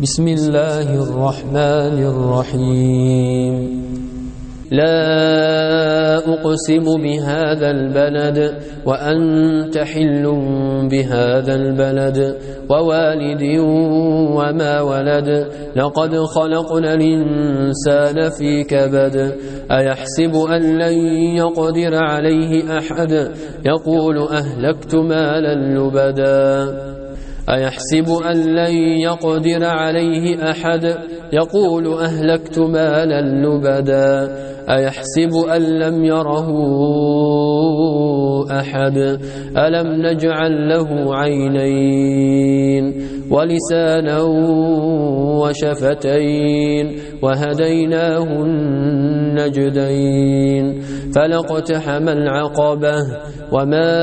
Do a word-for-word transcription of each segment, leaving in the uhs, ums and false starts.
بسم الله الرحمن الرحيم لا أقسم بهذا البلد وأنت حل بهذا البلد ووالد وما ولد لقد خلقنا الإنسان في كبد أيحسب أن لن يقدر عليه أحد يقول أهلكت مالا لبدا أيحسب أن لن يقدر عليه أحد يقول أهلكت مالا لبدا أيحسب أن لم يره أحد ألم نجعل له عينين ولسانا وشفتين وهديناه النجدين فلاقتحم العقبة وما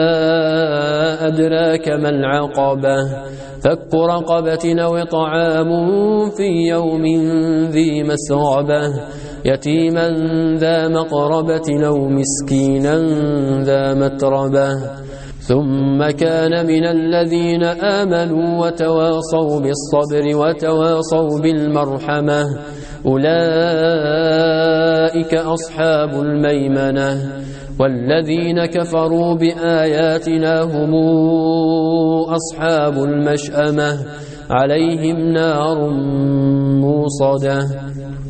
أدراك ما العقبة فك رقبة أو طعام في يوم ذي مسغبة يتيما ذا مقربة أو مسكينا ذا متربة ثم كان من الذين آمنوا وتواصوا بالصبر وتواصوا بالمرحمة أولئك أصحاب الميمنة والذين كفروا بآياتنا هم أصحاب المشأمة عليهم نار موصدة